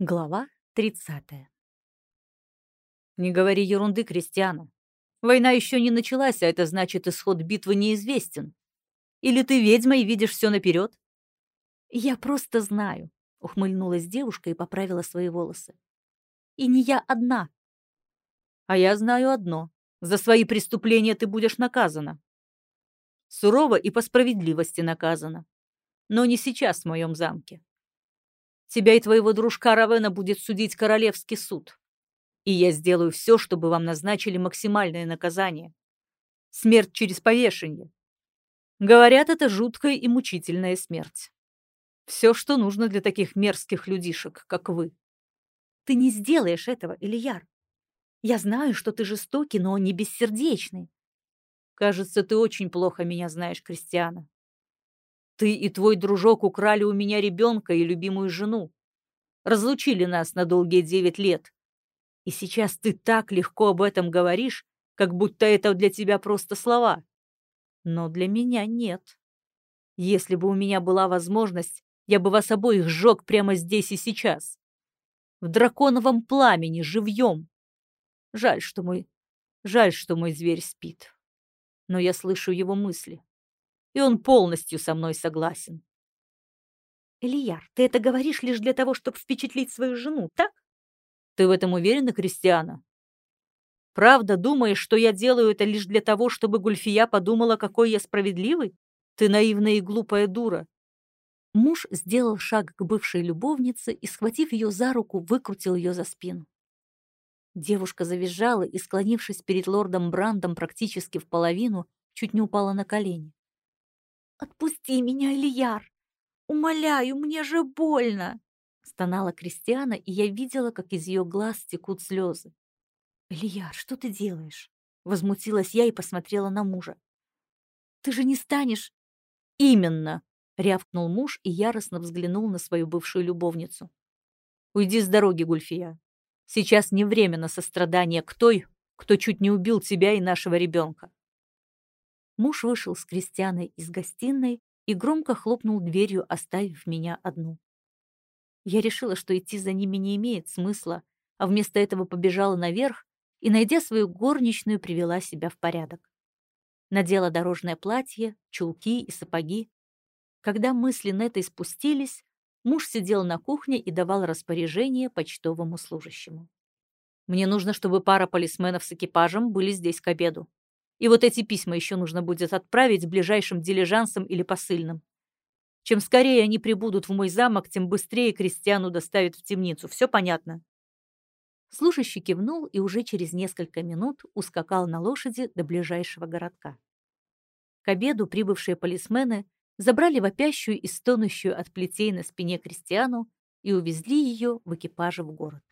Глава 30. Не говори ерунды, Кристиана. Война еще не началась, а это значит, исход битвы неизвестен. Или ты ведьма и видишь все наперед? Я просто знаю, ухмыльнулась девушка и поправила свои волосы. И не я одна. А я знаю одно. За свои преступления ты будешь наказана. Сурово и по справедливости наказана. Но не сейчас в моем замке. Тебя и твоего дружка Равена будет судить королевский суд. И я сделаю все, чтобы вам назначили максимальное наказание. Смерть через повешение. Говорят, это жуткая и мучительная смерть. Все, что нужно для таких мерзких людишек, как вы. Ты не сделаешь этого, Ильяр. Я знаю, что ты жестокий, но не бессердечный. Кажется, ты очень плохо меня знаешь, Кристиана. Ты и твой дружок украли у меня ребенка и любимую жену. Разлучили нас на долгие 9 лет. И сейчас ты так легко об этом говоришь, как будто это для тебя просто слова. Но для меня нет. Если бы у меня была возможность, я бы вас обоих сжег прямо здесь и сейчас. В драконовом пламени, живьем. Жаль, что мой... Жаль, что мой зверь спит. Но я слышу его мысли. И он полностью со мной согласен. Ильяр, ты это говоришь лишь для того, чтобы впечатлить свою жену, так? Ты в этом уверена, Кристиана? Правда, думаешь, что я делаю это лишь для того, чтобы Гульфия подумала, какой я справедливый? Ты наивная и глупая дура. Муж сделал шаг к бывшей любовнице и, схватив ее за руку, выкрутил ее за спину. Девушка завизжала и, склонившись перед лордом Брандом практически в половину, чуть не упала на колени. «Отпусти меня, Ильяр! Умоляю, мне же больно!» Стонала Кристиана, и я видела, как из ее глаз текут слезы. «Ильяр, что ты делаешь?» Возмутилась я и посмотрела на мужа. «Ты же не станешь...» «Именно!» — рявкнул муж и яростно взглянул на свою бывшую любовницу. «Уйди с дороги, Гульфия. Сейчас не время на сострадание к той, кто чуть не убил тебя и нашего ребенка». Муж вышел с Кристианой из гостиной и громко хлопнул дверью, оставив меня одну. Я решила, что идти за ними не имеет смысла, а вместо этого побежала наверх и, найдя свою горничную, привела себя в порядок. Надела дорожное платье, чулки и сапоги. Когда мысли Неттой спустились, муж сидел на кухне и давал распоряжение почтовому служащему. «Мне нужно, чтобы пара полисменов с экипажем были здесь к обеду. И вот эти письма еще нужно будет отправить ближайшим дилижансом или посыльным. Чем скорее они прибудут в мой замок, тем быстрее крестьяну доставят в темницу. Все понятно?» Служащий кивнул и уже через несколько минут ускакал на лошади до ближайшего городка. К обеду прибывшие полисмены забрали вопящую и стонущую от плетей на спине крестьяну и увезли ее в экипаже в город.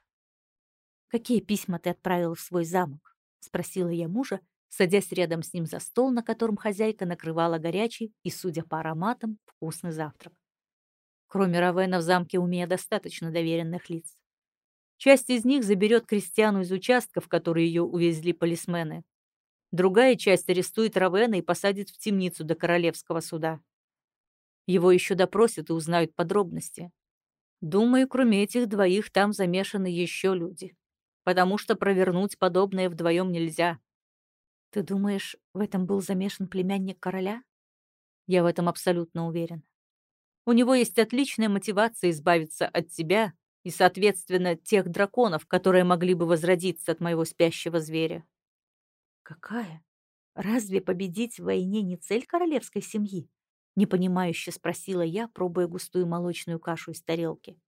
«Какие письма ты отправил в свой замок?» — спросила я мужа, садясь рядом с ним за стол, на котором хозяйка накрывала горячий и, судя по ароматам, вкусный завтрак. Кроме Равена в замке у меня достаточно доверенных лиц. Часть из них заберет крестьяну из участков, в которые ее увезли полисмены. Другая часть арестует Равена и посадит в темницу до королевского суда. Его еще допросят и узнают подробности. Думаю, кроме этих двоих там замешаны еще люди. Потому что провернуть подобное вдвоем нельзя. Ты думаешь, в этом был замешан племянник короля? Я в этом абсолютно уверен. У него есть отличная мотивация избавиться от тебя и, соответственно, тех драконов, которые могли бы возродиться от моего спящего зверя. Какая? Разве победить в войне не цель королевской семьи? Непонимающе спросила я, пробуя густую молочную кашу из тарелки.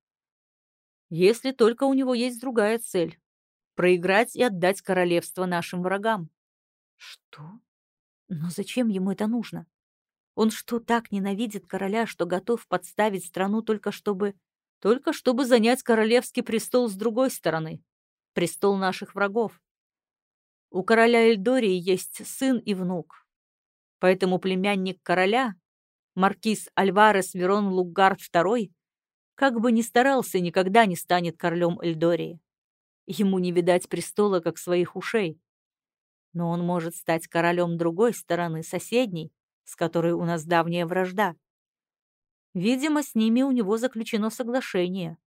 Если только у него есть другая цель — проиграть и отдать королевство нашим врагам. Что? Но зачем ему это нужно? Он что, так ненавидит короля, что готов подставить страну только чтобы занять королевский престол с другой стороны, престол наших врагов? У короля Эльдории есть сын и внук. Поэтому племянник короля, маркиз Альварес Верон Лугард II, как бы ни старался, никогда не станет королем Эльдории. Ему не видать престола, как своих ушей. Но он может стать королем другой стороны, соседней, с которой у нас давняя вражда. Видимо, с ними у него заключено соглашение.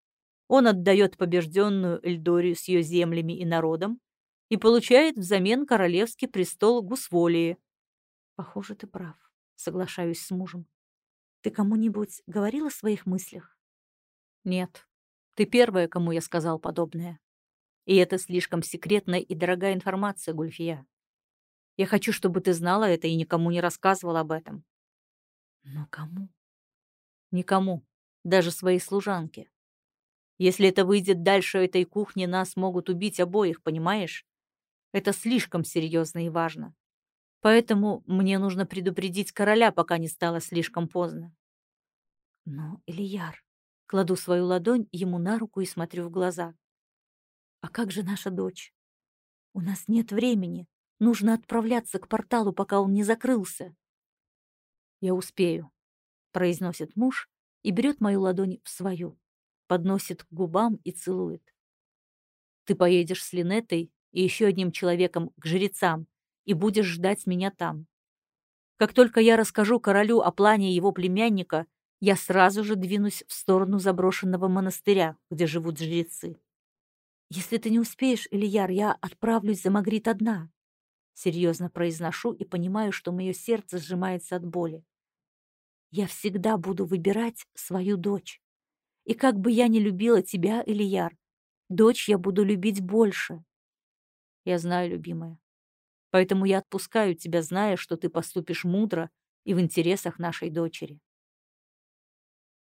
Он отдает побежденную Эльдорию с ее землями и народом и получает взамен королевский престол Гусволии. Похоже, ты прав. Соглашаюсь с мужем. Ты кому-нибудь говорил о своих мыслях? Нет. Ты первая, кому я сказал подобное. И это слишком секретная и дорогая информация, Гульфия. Я хочу, чтобы ты знала это и никому не рассказывал об этом. Но кому? Никому. Даже своей служанке. Если это выйдет дальше этой кухни, нас могут убить обоих, понимаешь? Это слишком серьезно и важно. Поэтому мне нужно предупредить короля, пока не стало слишком поздно. Но, Элияр, кладу свою ладонь ему на руку и смотрю в глаза. А как же наша дочь? У нас нет времени. Нужно отправляться к порталу, пока он не закрылся. Я успею, произносит муж и берет мою ладонь в свою, подносит к губам и целует. Ты поедешь с Линеттой и еще одним человеком к жрецам и будешь ждать меня там. Как только я расскажу королю о плане его племянника, я сразу же двинусь в сторону заброшенного монастыря, где живут жрецы. Если ты не успеешь, Элияр, я отправлюсь за Магрит одна. Серьезно произношу и понимаю, что мое сердце сжимается от боли. Я всегда буду выбирать свою дочь. И как бы я ни любила тебя, Элияр, дочь я буду любить больше. Я знаю, любимая. Поэтому я отпускаю тебя, зная, что ты поступишь мудро и в интересах нашей дочери.